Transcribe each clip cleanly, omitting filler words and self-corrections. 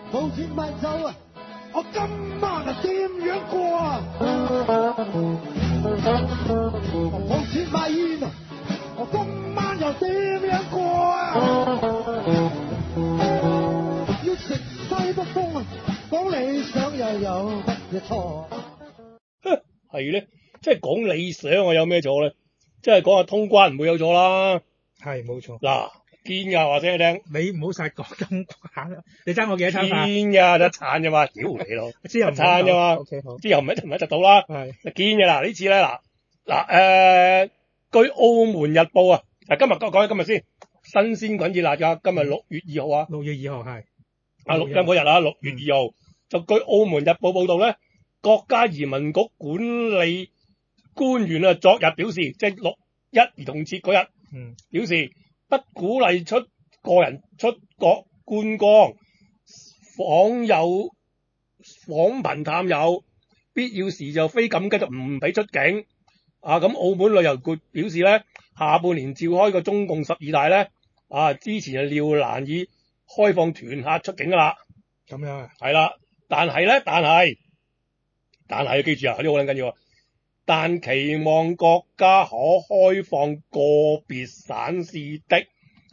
冇錢買酒啊！我今晚啊點樣過啊？冇錢買煙啊！我今晚又點樣過啊？要食西北風啊！講理想又有乜嘢錯？ 係咧，即係講理想我有咩錯咧？即係講下通關唔會有錯啦。 係冇錯。 嗱，堅㗎話聲你聽， 你唔好晒講通關啦，你爭我幾多餐飯？ 堅㗎得餐啫嘛，屌你老， 之後一餐啫嘛。 OK 好。 之後唔一定到啦。 係堅嘅啦，呢次咧據澳門日報啊，今日講今日先，新鮮滾熱辣㗎，今日6月2號啊。 6月2號係錄音嗰日啊，6月2號就據澳門日報報導咧，國家移民局管理官員啊，昨日表示，即係6·1兒童節嗰日，表示不鼓勵個人出國觀光、訪貧探友，必要時就非緊急就唔俾出境。咁澳門旅遊局表示咧，下半年召開個中共12大咧，之前就料難以開放團客出境噶啦。 咁樣啊？ 係啦，但係記住啊，呢個好緊要啊！但期望國家可開放個別省市的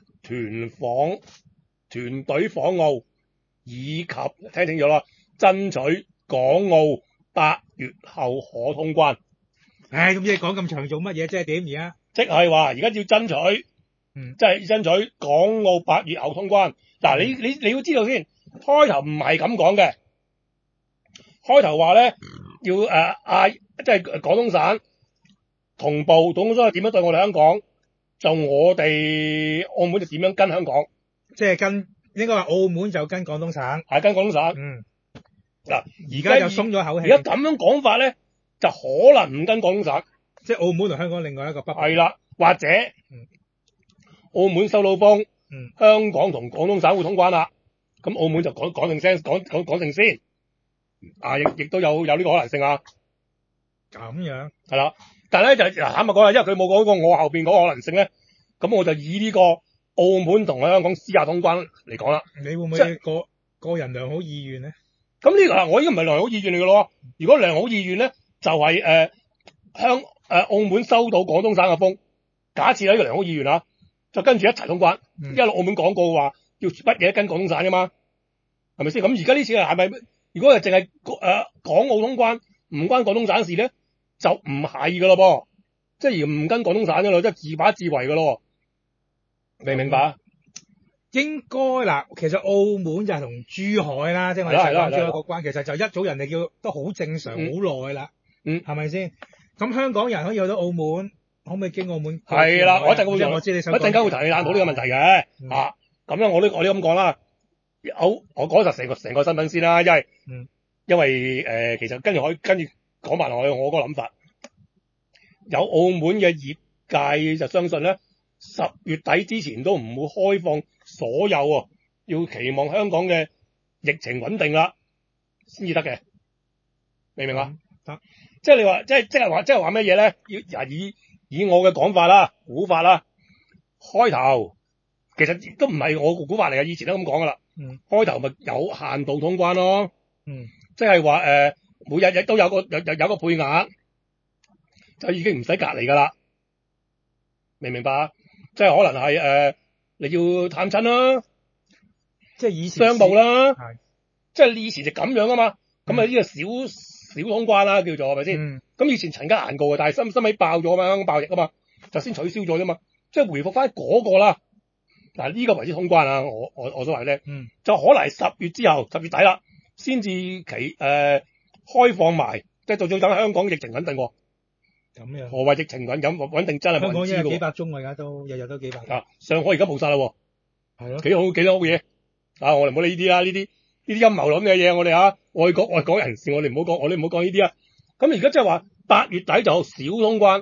團隊訪澳，以及聽清楚啦，爭取港澳8月後可通關。 咁你講咁長做乜嘢？即係點而家？ 即係話而家要爭取，即係爭取港澳8月後通關。嗱，你要知道先，開頭唔係咁講嘅，開頭話咧要即係廣東省同步，廣東省係點樣對我哋香港，就我哋澳門就點樣跟香港， 即係應該話澳門就跟廣東省， 係跟廣東省。嗱， 而家就鬆咗口氣。 而家咁樣講法咧，就可能唔跟廣東省， 即係澳門同香港另外一個北部。 係啦，或者澳門收到風，香港同廣東省會通關啦，咁澳門就講定先，亦都有呢個可能性啊。 咁樣係啦，但係咧就坦白講啦，因為佢冇講過我後邊嗰個可能性咧，咁我就以呢個澳門同香港私下通關嚟講啦。 你會唔會個人良好意願咧？ 咁呢個我已經唔係良好意願嚟嘅咯。如果良好意願咧，就係澳門收到廣東省嘅風，假設呢個良好意願啊，就跟住一齊通關。因為澳門講過話要乜嘢跟廣東省㗎嘛，係咪先？咁而家呢次係咪？如果係淨係港澳通關，唔關廣東省事咧，就唔係㗎咯噃，即係而唔跟廣東省㗎咯，即係自把自為㗎咯。明唔明白啊？ 應該嗱，其實澳門就係同珠海啦，即係我哋講珠海個關，其實就一早人哋叫都好正常，好耐啦，係咪先？咁香港人可以去到澳門，可唔可以經澳門？ 係啦，我一陣會我知你想一陣間會同你探討呢個問題嘅。咁樣我都咁講啦。我講實成個身份先啦，因為其實跟住講埋落去，我個諗法有澳門嘅業界就相信咧，10月底之前都唔會開放所有喎，要期望香港嘅疫情穩定啦先至得嘅，明唔明啊？ 得， 即係你話，即係話咩嘢咧？要以我嘅講法啦、估法啦，開頭其實亦都唔係我估法嚟嘅，以前都咁講噶啦。開頭咪有限度通關咯，即係話每日都有個配額，就已經唔使隔離噶啦，明唔明白啊？即係可能係你要探親啦， 即係以前商務啦，即係以前就咁樣啊嘛。咁啊呢個小通關啦，叫做係咪先？咁以前曾經行過嘅，但係心尾爆咗啊嘛，香港爆疫啊嘛，就先取消咗啫嘛，即係回復翻嗰個啦。嗱，呢個為之通關啊，我所謂咧，就可能係10月之後10月底啦，先至開放埋，即係到等香港疫情穩定喎。 咁樣何謂疫情穩定真係冇人知㗎喎。香港幾百宗，而家都日日都幾百。 上海而家冇晒啦喎。 係咯。 幾多好嘢。我哋唔好理呢啲啦，呢啲陰謀論嘅嘢，我哋愛國人士，我哋唔好講呢啲啊。咁而家即係話8月底就小通關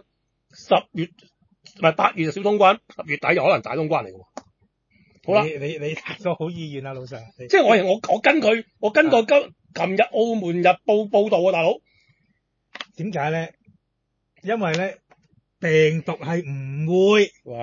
，8月就小通關，10月底就可能大通關嚟㗎喎。好啦， 你太多好意願啦，老實。 即係我根據琴日澳門日報報導啊，大佬。 點解咧？因為咧病毒係唔會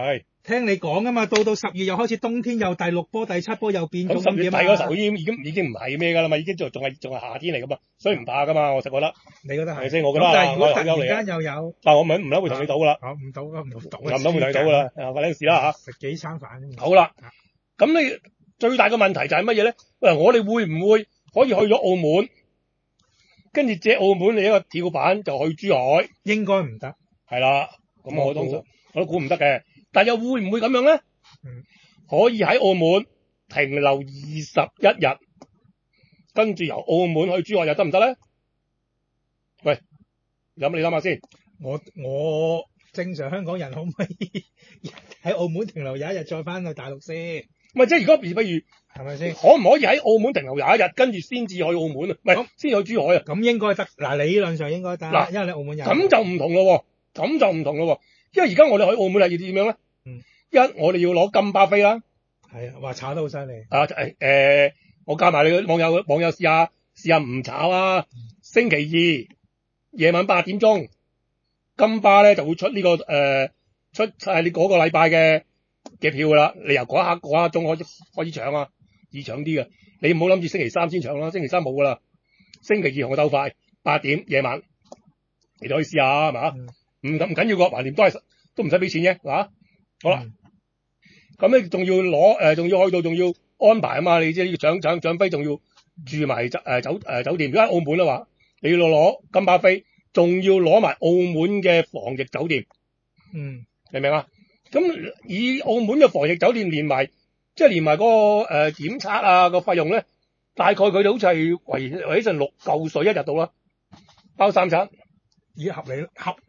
聽你講啊嘛，到10月又開始冬天，又第6波、第7波又變種咁10月底點啊？ 嗰時候已經唔係咩㗎啦嘛，已經仲係夏天嚟噶嘛，所以唔怕㗎嘛，我就覺得。 你覺得係？ 係咪先？我覺得但係如果突然然間又有， 但我唔會同你賭㗎啦。 唔賭啊，唔賭唔同你賭㗎啦，發生事啦嚇。 食幾餐飯。 好啦，咁你最大嘅問題就係乜嘢咧？喂，我哋會唔會可以去咗澳門，跟住借澳門你一個跳板就去珠海？ 應該唔得。 係啦，咁我都估唔得嘅。但又會唔會咁樣咧？可以喺澳門停留21日，跟住由澳門去珠海又得唔得咧？喂，咁你諗下先。 我正常香港人可唔可以喺澳門停留21日再翻去大陸先？ 咪即係如果譬如係咪先？ 可唔可以喺澳門停留21日，跟住先至去澳門啊？唔係，先去珠海啊？ 咁應該得。嗱，理論上應該得。因為你澳門有。 咁就唔同咯喎，因為而家我哋去澳門係要點樣咧？一，我哋要攞金巴飛啦。 係啊，話炒得好犀利。 我加埋你網友試下唔炒啊！星期二夜晚8點鐘，金巴咧就會出呢出係你嗰個禮拜嘅票㗎啦。你由嗰一刻鐘開始搶啊，易搶啲嘅。你唔好諗住星期三先搶啦，星期三冇㗎啦。星期二同我鬥快，8點夜晚，你就可以試下係嘛？唔緊要個，橫掂都唔使俾錢嘅，係嘛？好啦。咁咧仲要攞仲要去到仲要安排啊嘛！你知呢個搶飛仲要住埋酒店。如果喺澳門嘅話，你要攞金巴飛，仲要攞埋澳門嘅防疫酒店。明唔明啊？咁以澳門嘅防疫酒店連埋嗰個檢測啊個費用咧，大概佢哋好似係圍起成6嚿水一日到啦，包3餐。 已經合理啦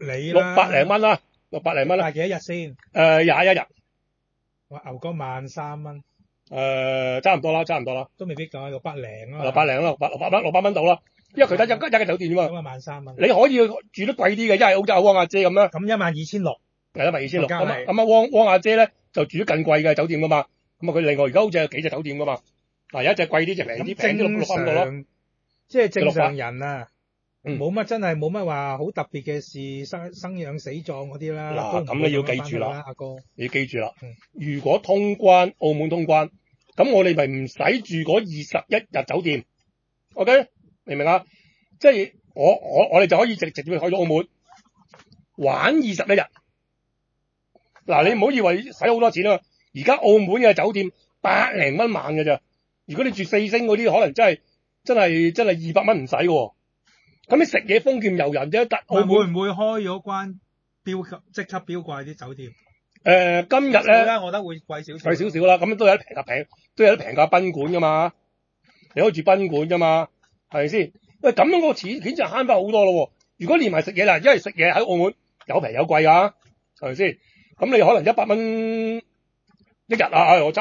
，600零蚊啦，600零蚊啦。 係幾多日先 ？21日。 哇，牛哥13蚊。 差唔多啦。 都未必夠600零啊。 600零啦，600蚊到啦。因為佢得一間酒店啫嘛。 咁啊13蚊。 你可以住得貴啲嘅，因為好似阿汪阿姐咁啦。 咁12600。 係12600。咁啊汪阿姐咧就住得更貴嘅酒店噶嘛。咁啊佢另外而家好似有幾隻酒店噶嘛。嗱有一隻貴啲，隻平啲，平啲600蚊到咯。 即係正常人啊。冇乜話好特別嘅事，生養死葬嗰啲啦。 嗱，咁你要記住啦， 阿哥， 你要記住啦。如果澳門通關，咁我哋咪唔使住嗰21日酒店 ，OK？ 明唔明啊？即係我哋就可以直接去到澳門玩21日。嗱，你唔好以為使好多錢啊！而家澳門嘅酒店100零蚊晚嘅咋。如果你住4星嗰啲，可能真係200蚊唔使喎。咁你食嘢豐儉由人啫，澳門會唔會開咗關即刻標貴啲酒店？ 今日咧， 我覺得會貴少少啦。咁都有啲平價賓館噶嘛，你可以住賓館噶嘛，係咪先？喂，咁樣個錢就慳翻好多咯。如果連埋食嘢啦，因為食嘢喺澳門有平有貴噶，係咪先？咁你可能100蚊一日啊，有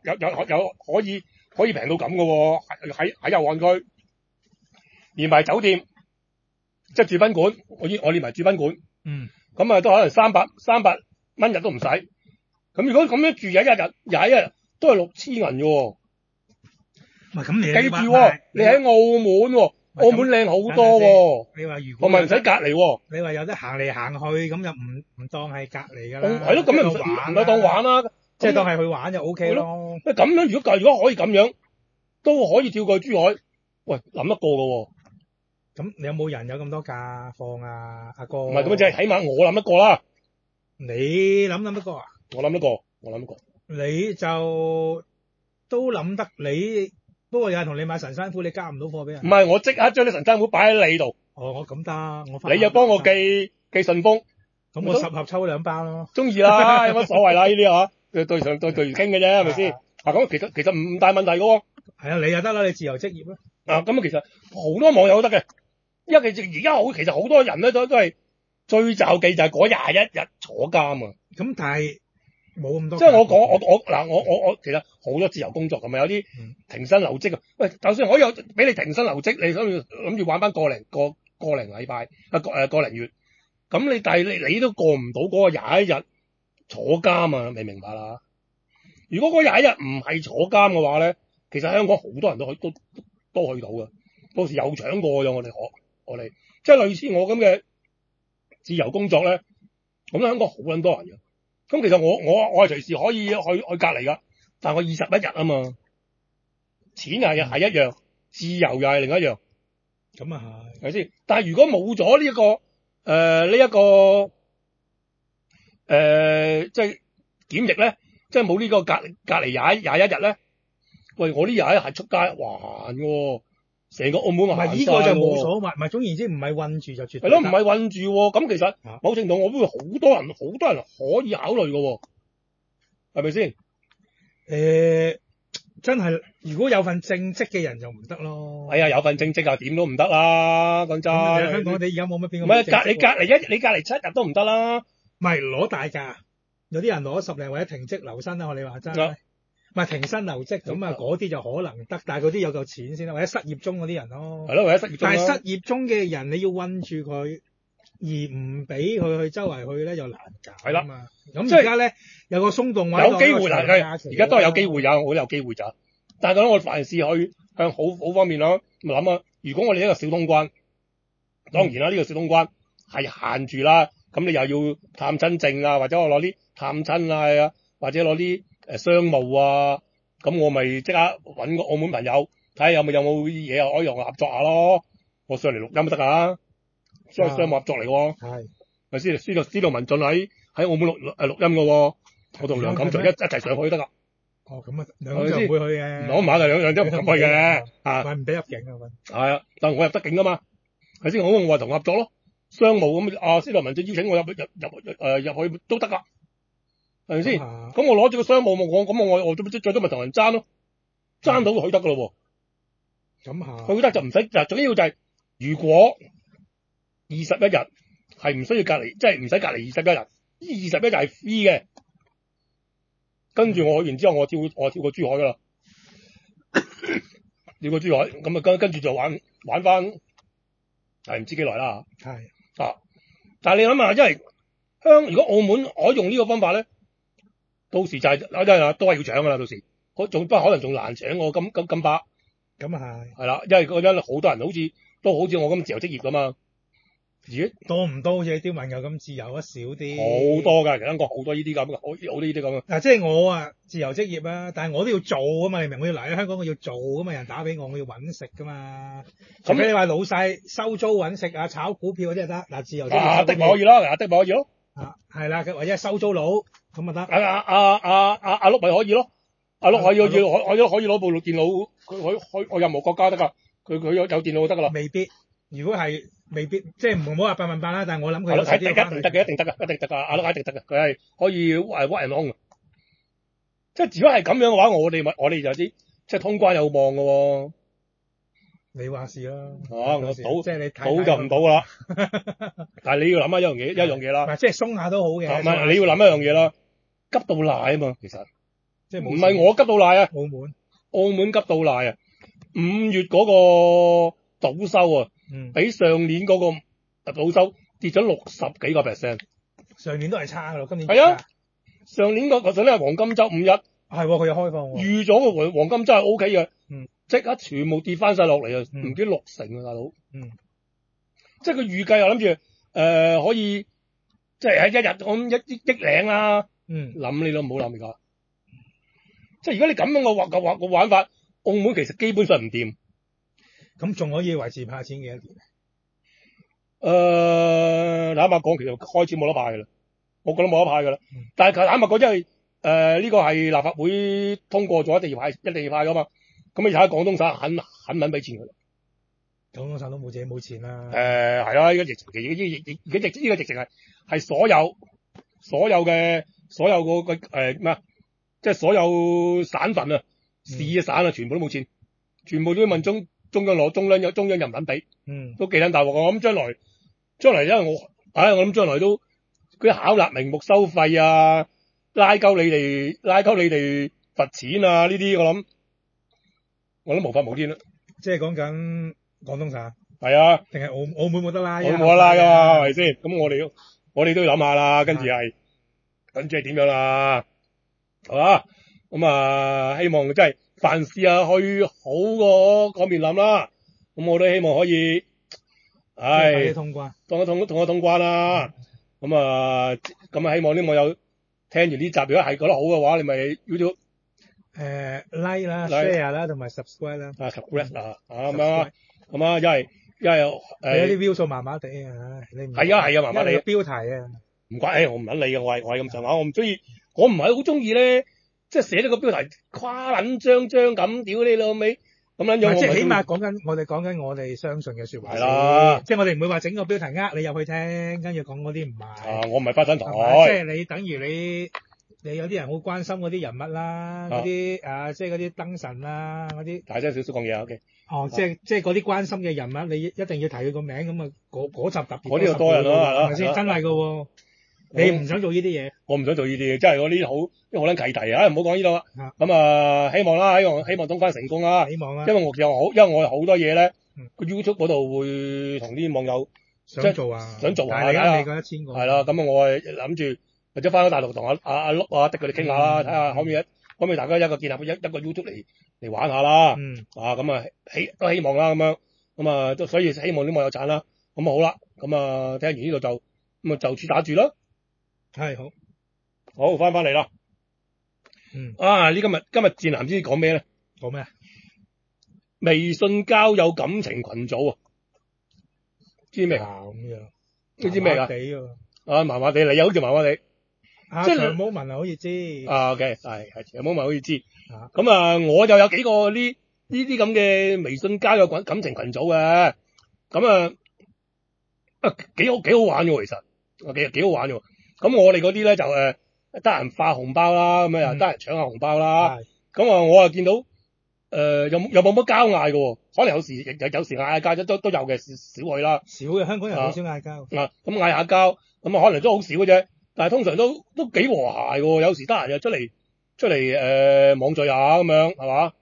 可以平到咁噶喎，喺油岸區連埋酒店。即係住賓館，我連埋住賓館，咁啊都可能300蚊日都唔使。咁如果咁樣住21日都係6000銀嘅喎。 咁你記住你喺澳門喎，澳門靚好多喎。 你話如果我咪唔使隔離喎。 你話有得行嚟行去，咁就唔當係隔離㗎啦。 係咯，咁又唔係當玩啦， 即係當係去玩就 OK 咯。 咁樣如果可以咁樣，都可以跳過去珠海。喂，諗得過㗎喎。 咁你有冇人有咁多假放啊，阿哥？ 唔係咁即係起碼我諗得過啦。 你諗得過啊？ 我諗得過。 你就都諗得你，不過有人同你買神山虎，你交唔到貨俾人。 唔係，我即刻將啲神山虎擺喺你度。 我咁得， 你又幫我寄順豐。 咁我10盒抽2包咯。 中意啦，有乜所謂啦？呢啲對傾嘅啫，係咪先？咁其實唔大問題㗎喎。 係啊，你又得啦，你自由職業啦。 咁其實好多網友都得嘅。因為其實好多人咧都係最就記就係嗰21日坐監啊。 咁但係冇咁多。 即係我其實好多自由工作咁啊，有啲停薪留職啊。喂，就算我有俾你停薪留職，你諗住玩翻個零禮拜個零月，咁但係你都過唔到嗰個21日坐監啊？你明白啦？如果嗰21日唔係坐監嘅話咧，其實香港好多人都去到嘅，到時有搶過咗我哋即係類似我咁嘅自由工作咧，咁香港好撚多人嘅， 咁其實我係隨時可以去隔離㗎，但我21日啊嘛，錢係一樣，自由又係另一樣。 咁啊係， 係咪先？但係如果冇咗呢一個即係檢疫咧，即係冇呢個隔離21日咧，喂，我呢21日係出街還喎，成個澳門還晒喎。 呢個就冇所謂，唔係總言之唔係韞住就絕對係咯，唔係韞住喎。咁其實某程度我都會好多人可以考慮嘅喎，係咪先？ 真係如果有份正職嘅人就唔得咯。 係啊，有份正職啊，點都唔得啦，講真。 香港你而家冇乜邊個？ 唔係你隔離7日都唔得啦。 唔係攞大假，有啲人攞10零或者停職留薪啦，我哋話齋。唔係停薪留職咁啊，嗰啲就可能得，但係嗰啲有嚿錢先啦，或者失業中嗰啲人咯。 係咯，或者失業中。 但係失業中嘅人你要韞住佢，而唔俾佢去周圍去咧，又難搞。係啦。咁而家咧有個鬆動位， 有機會嗱，而家都係有機會我都有機會咋。但係我凡事去向好方面咯，咪諗啊，如果我哋一個小通關，當然啦，呢個小通關係限住啦，咁你又要探親證啊，或者我攞啲探親啊，或者攞啲商務啊，咁我咪即刻揾個澳門朋友睇下有冇嘢可以同我合作下咯，我上嚟錄音都得㗎，商務合作嚟喎，係咪先？司徒文進喺澳門錄音㗎喎，我同梁錦祥一齊上去得㗎。 哦，咁啊，兩個就唔會去嘅， 攞馬就兩都唔入去嘅， 唔俾入境啊， 係啊，但我入得境㗎嘛，係先？我話同合作咯，商務咁司徒文進邀請我入去都得㗎。係咪先？咁我攞住個商務我最多咪同人爭咯，爭到佢得噶咯喎。咁佢得就唔使，最緊要就係如果21日係唔需要隔離，即係唔使隔離21日，呢21日係 free 嘅。跟住我去完之後，我跳過珠海噶啦，跳過珠海，咁啊跟住就玩翻，係唔知幾耐啦。係但係你諗下，因為如果澳門可以用呢個方法咧。到時就係都係要搶噶啦，到時不過可能仲難搶我咁把。咁啊係啦，因為嗰陣好多人都好似我咁自由職業噶嘛。咦？多唔多好似刁文友咁自由啊？少啲。好多㗎，其實香港好多呢啲咁嘅，好多呢啲咁嘅。嗱，即係我啊自由職業啊，但係我都要做啊嘛，你明？我要嚟香港，我要做啊嘛，人打俾我要搵食噶嘛。除非你話老細收租搵食啊，炒股票嗰啲就得。嗱，自由職業的可以咯，的可以咯。係啦，或者收租佬咁咪得。阿碌咪可以咯，阿碌可以攞部電腦，佢去任何國家得㗎，佢有電腦就得㗎啦。未必，如果係未必，即係唔好話100%啦，但係我諗佢一定得嘅，一定得㗎，阿碌一定得㗎，佢係可以屈人空。即係如果係咁樣嘅話，我哋就知即係通關有望㗎喎。你話事啦，我賭即係你賭就唔賭啦。但係你要諗一樣嘢啦，即係鬆下都好嘅。唔係你要諗一樣嘢啦，急到賴啊嘛，其實即係唔係我急到賴啊，澳門急到賴啊！5月嗰個賭收啊，比上年嗰個賭收跌咗60幾個%。上年都係差㗎咯，今年係啊，上年係黃金週5日，係佢有開放喎，預咗個黃金週係 OK 嘅。即刻全部跌翻晒落嚟啊！唔知60%啊，大佬。即係佢預計又諗住可以，即係喺一日咁1億零啦。諗你都唔好諗而家。即係如果你咁樣個玩法，澳門其實基本上唔掂。咁仲可以維持派錢幾多年？坦白講，其實開始冇得派㗎啦。我覺得冇得派㗎啦。但係坦白講，因為呢個係立法會通過咗，一定要派㗎嘛。咁你睇下廣東省肯俾錢佢啦？廣東省都冇錢啦。係啦，依家疫情期，呢個疫情係所有嘅咩啊？即係所有省份啊、市啊、省啊，全部都冇錢，全部都要問中央攞，中央又唔肯俾。都幾撚大鑊。我諗將來，因為我諗將來都嗰啲考納名目收費啊，拉鳩你哋罰錢啊，呢啲我都無法無天啦，即係講緊廣東省係啊，定係澳門冇得拉？澳門冇得拉㗎嘛，係咪先？咁我哋都要諗下啦，跟住係點樣啦，係嘛？咁希望真係凡事去好嗰面諗啦。咁我都希望可以，通關，同我通關啦。咁希望啲網友聽完呢集，如果係覺得好嘅話，你咪 YouTube like 啦、share 啦，同埋 subscribe 啦。 subscribe 咁啊，因為啲 view 數麻麻地啊，你唔係啊，麻麻地。 標題啊， 唔關我唔撚理嘅，我係咁上下，我唔中意，我唔係好中意咧，即係寫咗個標題誇撚張咁，屌你老味咁撚樣。 即係起碼我哋講緊我哋相信嘅説話。 係啦， 即係我哋唔會話整個標題你入去聽，跟住講嗰啲唔係。 我唔係花生台。 即係你等於你有啲人好關心嗰啲人物啦，嗰啲即係嗰啲燈神啦，嗰啲大聲少少講嘢 OK。 即係嗰啲關心嘅人物，你一定要提佢個名咁啊，嗰集特別。 我呢度多人咯， 係咪先？真係㗎喎。你唔想做呢啲嘢？ 我唔想做呢啲嘢，即係嗰啲好撚契弟啊！唔好講呢度啦。咁啊，希望啦，希望東關成功啦。 希望啦。 因為我有好多嘢咧，個 YouTube 嗰度會同啲網友想做啊， 但係而家未夠1000個。 係啦，咁我係諗住或者翻咗大陸同阿碌啊的佢哋傾下啦，睇下可唔可以大家一個建立一個 YouTube 嚟玩下啦。咁啊都希望啦，咁啊都所以希望啲網友讚啦。咁好啦，咁啊聽完呢度就處打住啦。 係好翻嚟啦。今日戰男知講咩咧？ 講咩啊？ 微信交友感情群組啊，知咩？ 咁樣， 你知咩噶？麻麻地，你又好似麻麻地。 即係長毛文好似知。 OK，係長毛文好似知。咁我就有幾個呢啲咁嘅微信交友感情群組嘅。咁幾好玩嘅其實，幾好玩嘅。咁我哋嗰啲咧就得閒發紅包啦，咁又得閒搶下紅包啦。咁我見到又冇乜交嗌嘅，可能有時嗌交都有嘅，少去啦。 少嘅，香港人好少嗌交。 咁嗌下交，咁可能都好少嘅啫。但係通常都幾和諧嘅，有時得閒就出嚟網聚下咁樣，係嘛？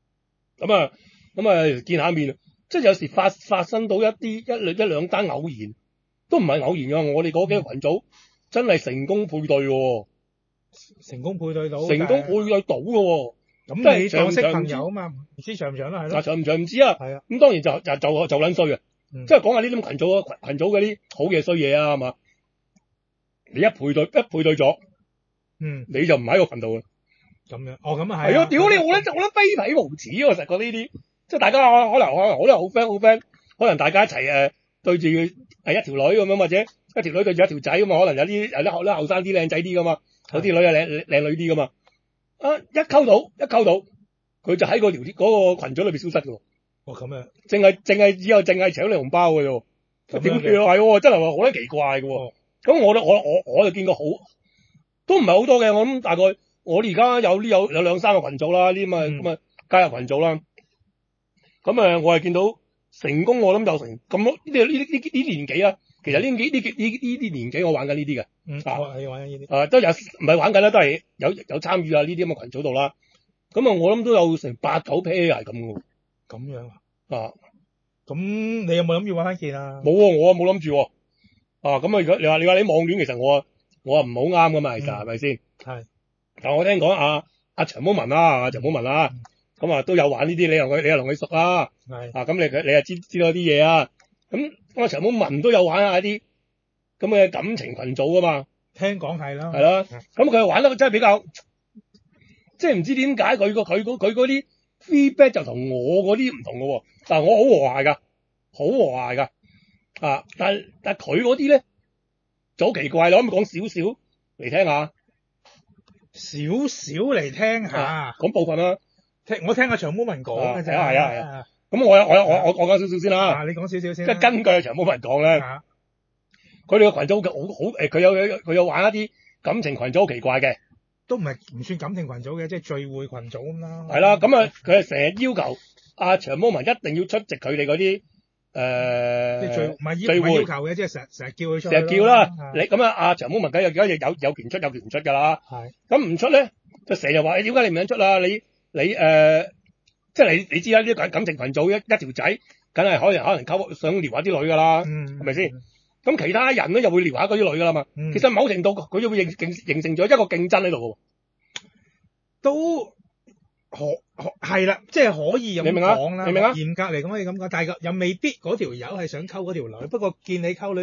咁見下面，即係有時發生到一兩單偶然，都唔係偶然嘅。我哋嗰幾個群組。真係成功配對喎， 成功配對到嘅喎， 咁你當識朋友啊嘛，唔知長唔長啦，係咯， 長唔長唔知啊，係啊，咁當然就撚衰嘅，即係講下呢種群組嗰啲好嘢衰嘢啊，係嘛？你一配對咗，你就唔喺個群度啦， 咁樣，咁啊係， 係啊，屌你我咧卑鄙無恥喎，實覺呢啲，即係大家可能好 friend，可能大家一齊對住一條女咁樣或者。一條女對住一條仔咁嘛，可能有啲後生啲靚仔啲噶嘛，有啲女靚女啲噶嘛。一溝到，佢就喺個聊天嗰個群組裏邊消失嘅喎。 咁樣， 淨係搶你紅包嘅啫。點算係？真係話好鬼奇怪嘅喎。咁我就見過都唔係好多嘅。我諗大概我哋而家有2-3個群組啦，呢咁啊加入群組啦。咁我係見到成功，我諗有成咁多呢年紀啦。其實呢啲年紀我玩緊呢啲嘅， 係玩緊呢啲， 都有唔係玩緊啦，都係有參與啊呢啲咁嘅群組度啦。咁我諗都有成8-9 pair 係咁嘅喎。 咁樣啊？咁你有冇諗住玩翻件啊？ 冇喎，我冇諗住。咁如果你話你網戀，其實我唔好啱噶嘛，其實係咪先？係。但我聽講阿長毛文啦，咁都有玩呢啲，你又同佢熟啦。係。咁你又知道啲嘢啊？咁我長毛文都有玩下啲咁嘅感情群組噶嘛， 聽講係啦， 係啦，咁佢玩得真係比較，即係唔知點解佢嗰啲 feedback 就同我嗰啲唔同嘅喎，但係我好和諧噶，但係佢嗰啲咧就好奇怪啦，可唔可以講少少嚟聽下？ 少少嚟聽下， 講部分啦， 我聽阿長毛文講嘅啫， 係啊。咁我講少少先啦。你講少少先。 即係根據長毛文講咧，佢哋個群組好佢有玩一啲感情群組好奇怪嘅， 都唔算感情群組嘅，即係聚會群組咁啦。 係啦，咁佢係成日要求阿長毛文一定要出席佢哋嗰啲唔係要求嘅，即係成日叫佢出。 成日叫啦，你咁阿長毛文梗係有權出有權唔出㗎啦。係。咁唔出咧，就成日話點解你唔想出啊？你即係你知啦，呢啲感情群組一條仔，梗係可能想撩下啲女㗎啦，係咪先？咁其他人咧又會撩下嗰啲女㗎啦嘛。其實某程度佢就會形成咗一個競爭喺度喎。 都係啦，即係可以咁講啦。 你明啊？ 嚴格嚟講可以咁講，但係又未必嗰條友係想溝嗰條女，不過見你溝女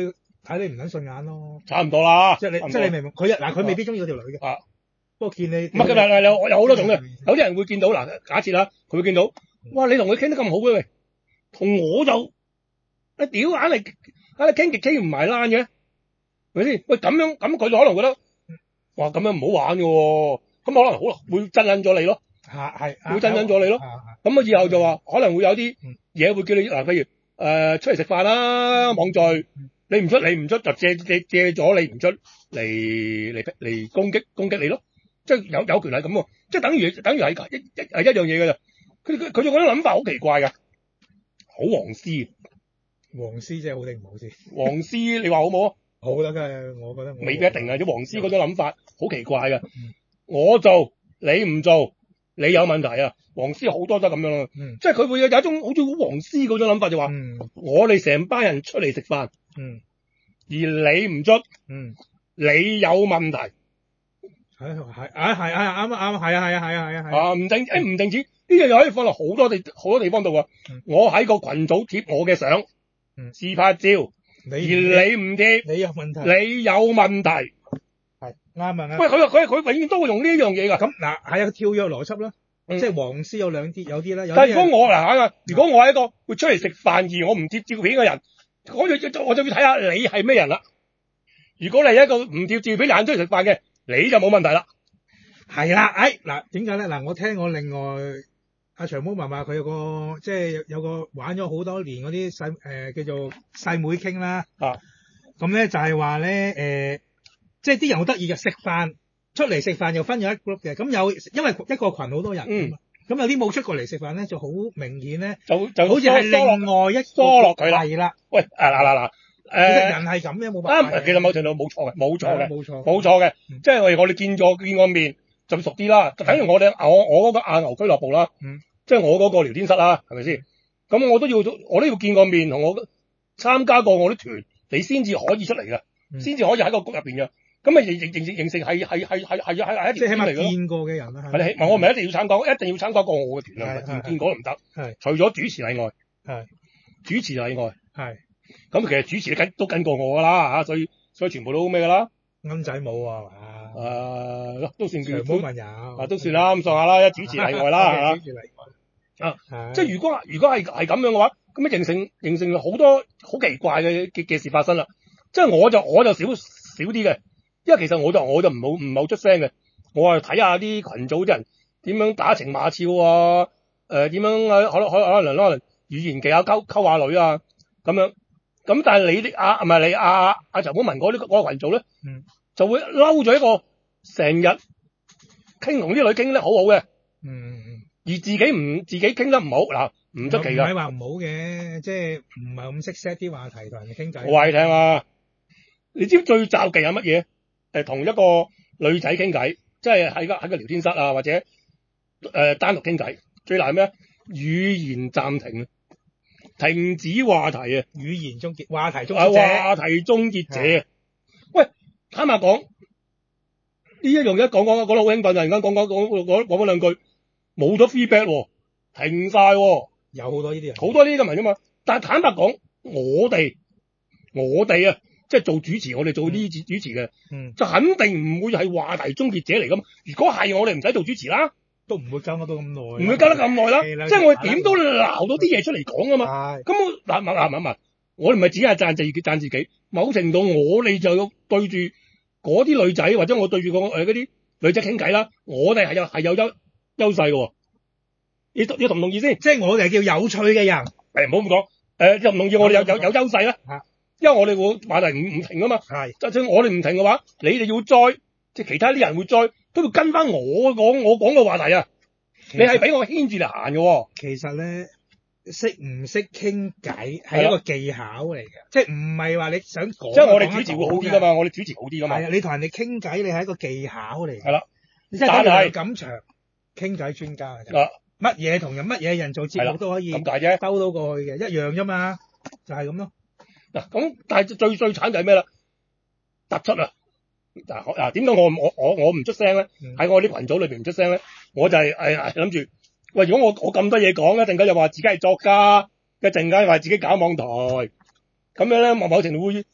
睇你唔撚順眼咯。 差唔多啦。 即係你明唔明？佢未必中意嗰條女嘅。 啊。 不過見你唔係㗎，有好多種嘅。有啲人會見到嗱，假設啦，佢會見到，哇！你同佢傾得咁好嘅，喂，同我就屌硬係傾極傾唔埋欄嘅，係咪先？喂，咁佢就可能覺得，哇！咁樣唔好玩嘅喎，咁可能會憎撚咗你咯。係會憎撚咗你咯。咁以後就話可能會有啲嘢會叫你嗱，譬如出嚟食飯啦，網聚，你唔出就借咗你唔出嚟攻擊你咯。即係有權係咁喎，即係等於係一樣嘢㗎咋。佢仲嗰啲諗法好奇怪㗎，好黃絲。 黃絲即係好定唔好先？ 黃絲你話好冇啊？ 好啦，梗係我覺得未必一定啊。啲黃絲嗰種諗法好奇怪㗎。我做你唔做，你有問題啊！黃絲好多都咁樣啦。即係佢會有一種好似好黃絲嗰種諗法，就話我哋成班人出嚟食飯，而你唔出，你有問題。 係啱啊！ 唔定止呢樣又可以放落好多地方度啊！我喺個群組貼我嘅相，自拍照，而你唔貼， 你有問題， 你有問題， 係啱啊！ 喂，佢永遠都會用呢樣嘢㗎。咁嗱係個跳躍邏輯啦，即係黃絲有啲啦。 但係如果我係一個會出嚟食飯而我唔貼照片嘅人，我就要睇下你係咩人啦。如果你係一個唔貼照片又出嚟食飯嘅，你就冇問題啦。 係啦，嗱，點解咧？嗱，我聽我另外阿長毛嫲嫲佢有個玩咗好多年嗰啲叫做細妹傾啦。咁咧就係話咧即係啲人好得意嘅，出嚟食飯又分咗一 group 嘅。咁因為一個群好多人，咁有啲冇出過嚟食飯咧，就好明顯咧，就好似係另外一疏落佢啦。係啦， 喂嗱。 其實人係咁嘅，冇辦法。 其實某程度冇錯嘅，即係我哋見過面就熟啲啦。等於我嗰個阿牛俱樂部啦，即係我嗰個聊天室啦，係咪先？咁我都要見過面，同我參加過我啲團，你先至可以出嚟嘅，先至可以喺個局入邊嘅。咁啊形成係一條即係起碼見過嘅人啦。 係我唔係一定要參加，一定要參加過我嘅團啊，唔見過都唔得。除咗主持例外，主持例外係。咁其實主持都跟過我㗎啦，所以全部都咩㗎啦？ 啱仔冇啊嘛？ 都算長毛朋友都算啦，咁上下啦，一主持例外啦， 主持例外即係如果係咁樣嘅話，咁啊形成好多好奇怪嘅事發生啦。即係我就少啲嘅，因為其實我就唔係好出聲嘅，我係睇下啲群組啲人點樣打情罵俏啊，點樣可能語言技巧溝下女啊咁樣。咁但係你阿陳寶文嗰個群組咧，就會嬲咗一個成日傾同啲女傾得好好嘅，而自己傾得唔好嗱，唔出奇㗎。 唔係話唔好嘅，即係唔係咁識 set 啲話題同人哋傾偈。 我話你聽啊，你知唔知最詐忌係乜嘢？同一個女仔傾偈，即係喺個聊天室啊，或者單獨傾偈，最難咩？語言暫停。停止話題啊！ 語言終結，話題終結者。 話題終結者。喂，坦白講，呢一樣嘢講得好興奮，突然間講兩句，冇咗 feedback 喎，停晒喎。 有好多呢啲人， 好多呢啲咁人㗎嘛。但係坦白講，我哋啊，即係做主持，我哋做呢啲主持嘅，就肯定唔會係話題終結者嚟㗎嘛。如果係，我哋唔使做主持啦。 都唔會交得咁耐， 唔會交得咁耐啦。即係我哋點都撈到啲嘢出嚟講㗎嘛。咁嗱，我哋唔係只係讚自己，某程度我哋就要對住嗰啲女仔，或者我對住嗰啲女仔傾偈啦。我哋係有優勢嘅。你同唔同意先？ 即係我哋係叫有趣嘅人。 唔好咁講。同唔同意我哋有優勢啦？因為我哋會話題唔停啊嘛。就算我哋唔停嘅話，你哋要再即係其他啲人會再。都會跟翻我講嘅話題啊！你係俾我牽住嚟行嘅。 其實咧，識唔識傾偈係一個技巧嚟嘅，即係唔係話你想講。 即係我哋主持會好啲㗎嘛，我哋主持好啲㗎嘛。 係啊，你同人哋傾偈，你係一個技巧嚟嘅。 係啦， 你真係梁錦祥傾偈專家㗎啫。乜嘢同乜嘢人做節目都可以咁解啫，兜到過去嘅一樣啫嘛，就係咁咯。 嗱咁，但係最慘就係咩啦？突出啊！嗱，點解我唔出聲咧？喺我啲群組裏邊唔出聲咧？我就係諗住，喂，如果我咁多嘢講，一陣間又話自己係作家，一陣間話自己搞網台，咁樣咧，某程度會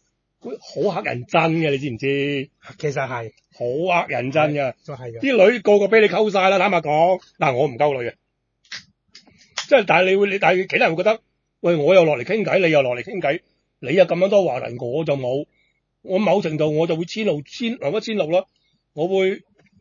好乞人憎嘅，你知唔知？ 其實係好乞人憎嘅， 就係嘅。 啲女個個俾你溝晒啦，坦白講。嗱，我唔溝女嘅，即係但係其他人會覺得，喂，我又落嚟傾偈，你又落嚟傾偈，你有咁樣多話題，我就冇。我某程度我就會遷怒咯，我會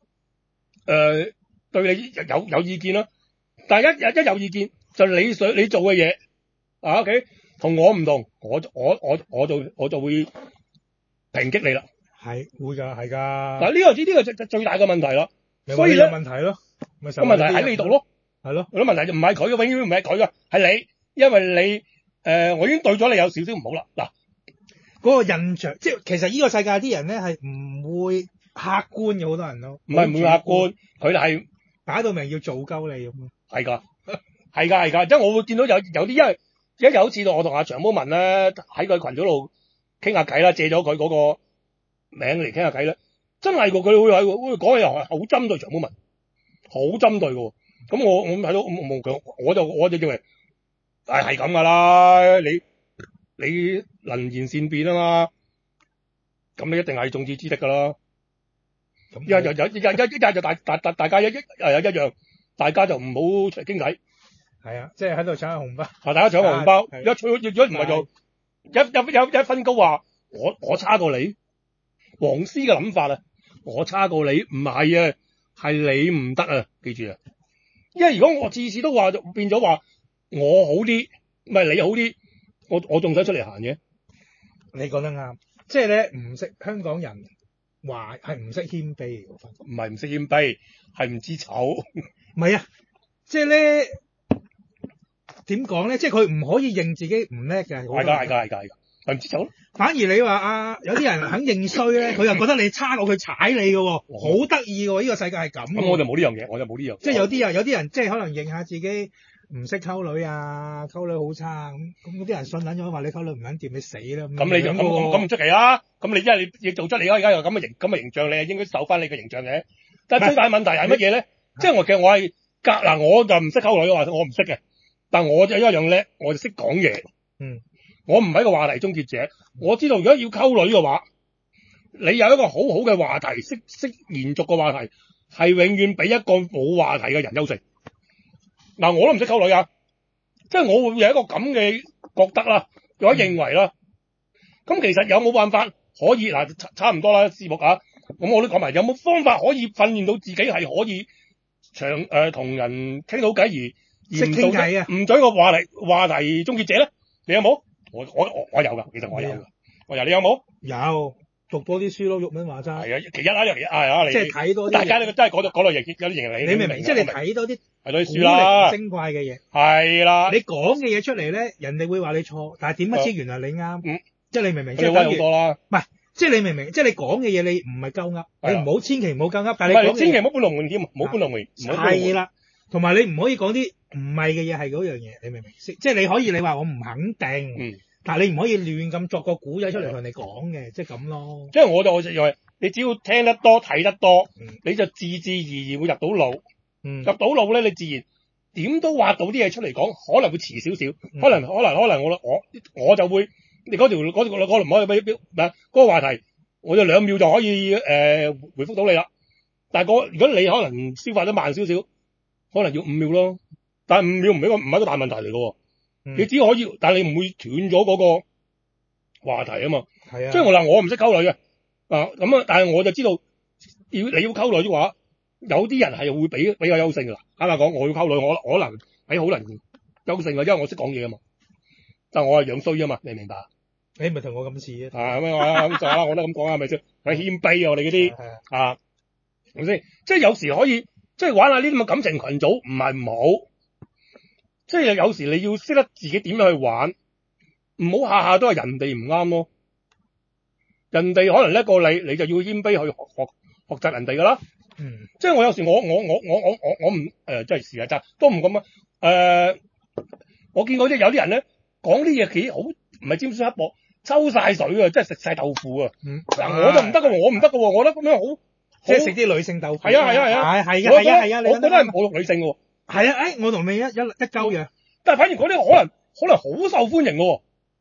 對你有意見啦。但係一有意見就你做嘅嘢啊 ，OK， 同我唔同，我就會抨擊你啦。 係會㗎，係㗎。 嗱，呢個就最大嘅問題啦。所以有問題咯，個問題喺你度咯。 係咯， 個問題就唔係佢嘅，永遠唔係佢嘅，係你，因為你我已經對咗你有少少唔好啦。嗱， 嗰個印象，即係其實呢個世界啲人咧係唔會客觀嘅，好多人都唔係唔會客觀，佢哋係擺到明要做鳩你咁。 係㗎，係㗎，即係我會見到有啲，因為有一次我同阿長毛文咧喺個群組度傾下偈啦，借咗佢嗰個名嚟傾下偈咧，真係佢會講嘢又係好針對長毛文，好針對嘅。咁我睇到我就認為係咁㗎啦，你能言善辯啊嘛，咁你一定係眾矢之的㗎啦。一就大家一樣，大家就唔好出嚟傾偈。 係啊，即係喺度搶下紅包。 大家搶個紅包，如果唔係就一分高話我差過你。黃絲嘅諗法啊，我差過你，唔係啊，係你唔得啊，記住啊。因為如果我次次都話就變咗話我好啲，唔係你好啲，我仲使出嚟行嘅？ 你講得啱，即係咧唔識香港人話係唔識謙卑， 唔係唔識謙卑，係唔知醜。 唔係啊，即係咧點講咧？即係佢唔可以認自己唔叻嘅。係㗎，係唔知醜咯。反而你話有啲人肯認衰咧，佢又覺得你差過佢踩你嘅喎，好得意喎！呢個世界係咁。咁我就冇呢樣嘢， 即係有啲人即係可能認下自己唔識溝女啊，溝女好差咁嗰啲人信撚咗話你溝女唔撚掂，你死啦！ 咁你咁唔出奇啊？咁你因為你做出嚟而家有咁嘅形象，你係應該守翻你嘅形象嘅。但係最大問題係乜嘢咧？即係我就唔識溝女嘅話，我唔識嘅。但我就一樣叻，我就識講嘢。我唔係一個話題終結者，我知道如果要溝女嘅話，你有一個好好嘅話題，識延續嘅話題，係永遠比一個冇話題嘅人優勝。嗱，我都唔識溝女啊，即係我會有一個咁嘅覺得啦，或者認為啦。咁其實有冇辦法可以差唔多啦，節目啊，咁我都講埋，有冇方法可以訓練到自己係可以同人傾到偈而識傾偈啊， 唔做一個話題終結者咧？你有冇？我有㗎，其實我有㗎。我有，你有冇？ 有，讀多啲書咯，玉文話齋。 係啊，其一啦， 即係睇多啲。 大家真係嗰類型有啲型你明唔明？即係你睇多啲係多啲書啦， 精怪嘅嘢。 係啦。 你講嘅嘢出嚟咧，人哋會話你錯，但係點不知原來你啱。即係你明唔明？即係威好多啦。 唔係，即係你明唔明？即係你講嘅嘢，你唔係鳩噏，你唔好千祈唔好鳩噏。但係你千祈唔好搬龍門添，唔好搬龍門。 係啦，同埋你唔可以講啲唔係嘅嘢係嗰樣嘢，你明唔明？即係你可以你話我唔肯定。但係你唔可以亂咁作個古仔出嚟同人哋講嘅，即係咁咯。 即係我就認為，你只要聽得多睇得多，你就自然會入到腦。入到腦咧，你自然點都挖到啲嘢出嚟講，可能會遲少少，可能我就會你嗰條唔可以嗰個話題，我就2秒就可以回覆到你啦。但係如果你可能消化得慢少少，可能要5秒咯。但係5秒唔係一個大問題嚟嘅。你只可以，但係你唔會斷咗嗰個話題啊嘛。係啊，即係我唔識溝女嘅咁啊，但係我就知道，你要溝女嘅話，有啲人係會比較優勝㗎啦。啱啱講，我要溝女，我可能比好能優勝㗎，因為我識講嘢啊嘛。但係我係樣衰啊嘛，你明白？ 你咪同我咁似啊？ 咁咁就啦，我都咁講係咪先？係謙卑啊，我哋嗰啲係咪先？即係有時可以即係玩下呢啲咁嘅感情群組，唔係唔好。即係有時你要識得自己點樣去玩，唔好下下都係人哋唔啱咯。人哋可能叻過你，你就要謙卑去學習人哋㗎啦。即係我有時我唔即係事實咋，都唔咁啊。我見過有啲人咧講啲嘢幾好，唔係尖酸刻薄，抽晒水啊，即係食晒豆腐啊。嗱，我就唔得㗎，我唔得㗎喎，我覺得咁樣好， 即係食啲女性豆腐。 係啊，我覺得係侮辱女性㗎喎。 係啊，我同你一鳩樣， 但係反而嗰啲可能好受歡迎嘅喎。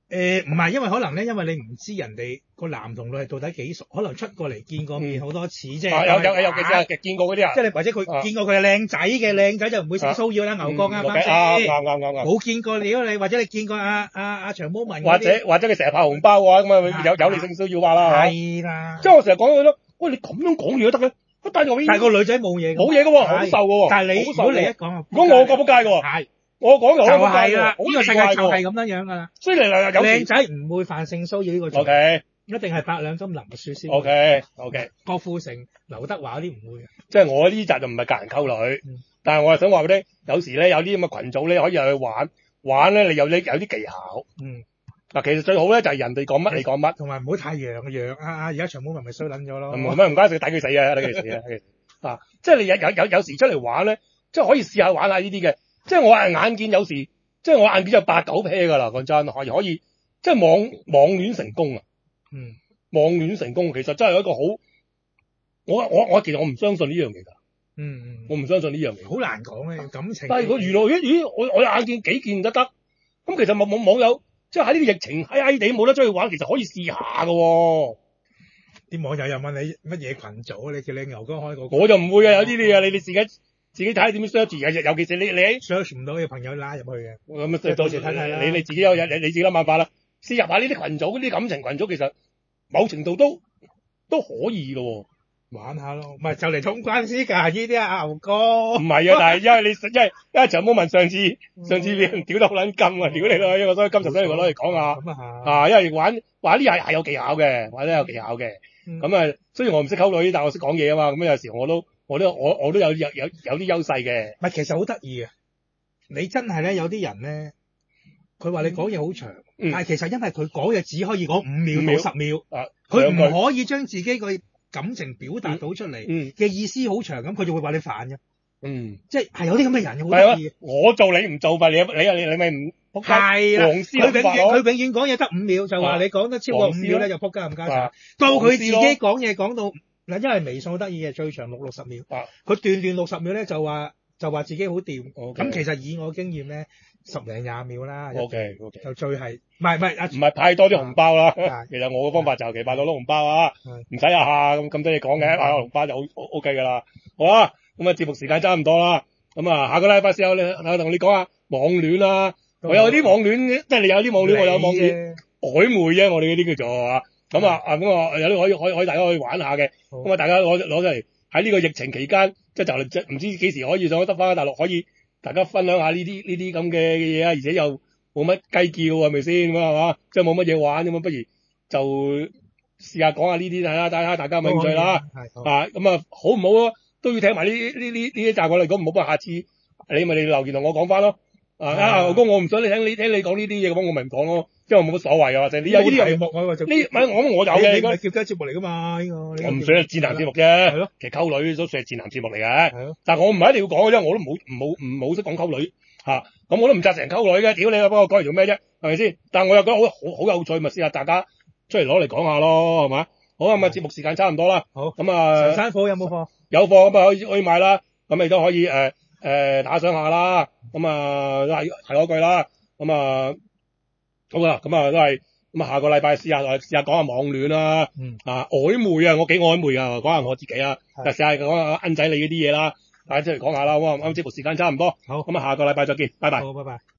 唔係，因為可能咧，因為你唔知人哋個男同女係到底幾熟，可能出過嚟見過面好多次啫。 有幾次見過嗰啲啊？ 即係你或者佢見過佢係靚仔嘅，靚仔就唔會性騷擾啦。牛角啱啱冇見過你，或者你見過阿長毛文， 或者佢成日派紅包嘅話，咁啊有你性騷擾話啦。 係啦， 即係我成日講佢咯，喂，你咁樣講嘢都得嘅，但係個女仔冇嘢嘅喎，好受嘅喎。 但係如果你一講， 如果我個仆街嘅喎，係。我講就係啦，呢個世界就係咁樣噶啦。 所以你有靚仔唔會犯性騷擾呢個罪。 OK， 一定係8兩金林嘅雪先。 OK， 郭富城、劉德華嗰啲唔會嘅。 即係我呢集就唔係教人溝女，但係我係想話俾你，有時咧有啲咁嘅群組咧可以入去玩咧，你有啲技巧。嗱，其實最好咧就係人哋講乜你講乜， 同埋唔好太揚而家長毛文咪衰撚咗咯。 唔關事，抵佢死啊，抵佢死啊！即係你有時出嚟玩咧，即係可以試下玩下呢啲嘅。即係我係眼見有時，即係我眼見有8、9 pair 㗎啦，講真可以，即係網戀成功啊！網戀成功其實真係一個好，我其實我唔相信呢樣嘢㗎。我唔相信呢樣嘢。 好難講嘅感情。 但係如果原來我眼見幾件都得，咁其實冇網友即係喺呢個疫情閪地冇得出去玩，其實可以試下㗎喎。 啲網友又問你乜嘢群組，你叫你牛哥開個。 我就唔會嘅，有呢啲嘢你自己睇下點樣 search 嘅，尤其是你 search 唔到嘅朋友拉入去嘅。 咁啊，到時睇睇啦。你自己你自己諗辦法啦。試入下呢啲群組，嗰啲感情群組，其實某程度都可以嘅喎。 玩下咯，唔係就嚟通關先㗎呢啲啊，牛哥。唔係啊，但係因為長毛文上次俾人屌得好撚金啊，屌你啦！因為所以今集所以我攞嚟講下。因為玩呢係有技巧嘅，玩得有技巧嘅。咁啊，雖然我唔識溝女，但我識講嘢啊嘛。咁有時我都有啲優勢嘅。 唔係，其實好得意啊！你真係咧，有啲人咧，佢話你講嘢好長，但係其實因為佢講嘢只可以講5秒到10秒，佢唔可以將自己個感情表達到出嚟嘅意思好長，咁佢就會話你煩嘅。即係有啲咁嘅人，好得意。我做你唔做吧，你咪唔仆街。係啦，佢永遠講嘢得5秒，就話你講得超過5秒咧就仆街咁加晒。到佢自己講嘢講到嗱，因為微信好得意嘅，最長60秒。佢段60秒咧就話自己好掂。咁其實以我經驗咧，10零20秒啦。 OK， 就最係唔係派多啲紅包啦。其實我嘅方法就係派多啲紅包啊，唔使下咁多嘢講嘅，派紅包就 OK 㗎啦。好啊。咁啊，節目時間差唔多啦。咁啊，下個禮拜試下同你講下網戀啦。我有啲網戀，即係你有啲網戀，我有網戀曖昧啫。我哋嗰啲叫做啊。咁啊，有啲可以大家可以玩下嘅。咁啊，大家攞出嚟喺呢個疫情期間，即係唔知幾時可以上得翻大陸，可以大家分享下呢啲咁嘅嘢啊。而且又冇乜雞叫，係咪先咁係嘛？即係冇乜嘢玩咁啊，不如就試下講下呢啲睇下大家有冇興趣啦。咁啊，好唔好啊？都要聽埋呢啲集我嚟講，唔好不過下次你咪留言同我講翻咯。牛哥，我唔想你聽你講呢啲嘢，咁我咪唔講咯，因為我冇乜所謂啊。或者你有呢啲題目我有嘅。你係叫雞節目嚟噶嘛？呢個我唔算係賤男節目啫。係咯，其實溝女都算係賤男節目嚟嘅。係咯，但係我唔係一定要講嘅，因為我都冇識講溝女嚇。咁我都唔責成溝女嘅，屌你啊！幫我講嚟做咩啫？係咪先？但係我又覺得好有趣，咪試下大家出嚟攞嚟講下咯，係嘛？好咁啊，節目時間差唔多啦。好，咁啊，長山貨有冇貨？有貨咁啊，可以買啦。咁你都可以打賞下啦。咁啊，都係嗰句啦。咁啊，好啦，咁啊都係咁啊，下個禮拜試下講下網戀啦。曖昧啊，我幾曖昧啊，講下我自己啊。試下講下恩仔你嗰啲嘢啦，大家出嚟講下啦。好啊，咁節目時間差唔多。好，咁啊，下個禮拜再見，拜拜。好，拜拜。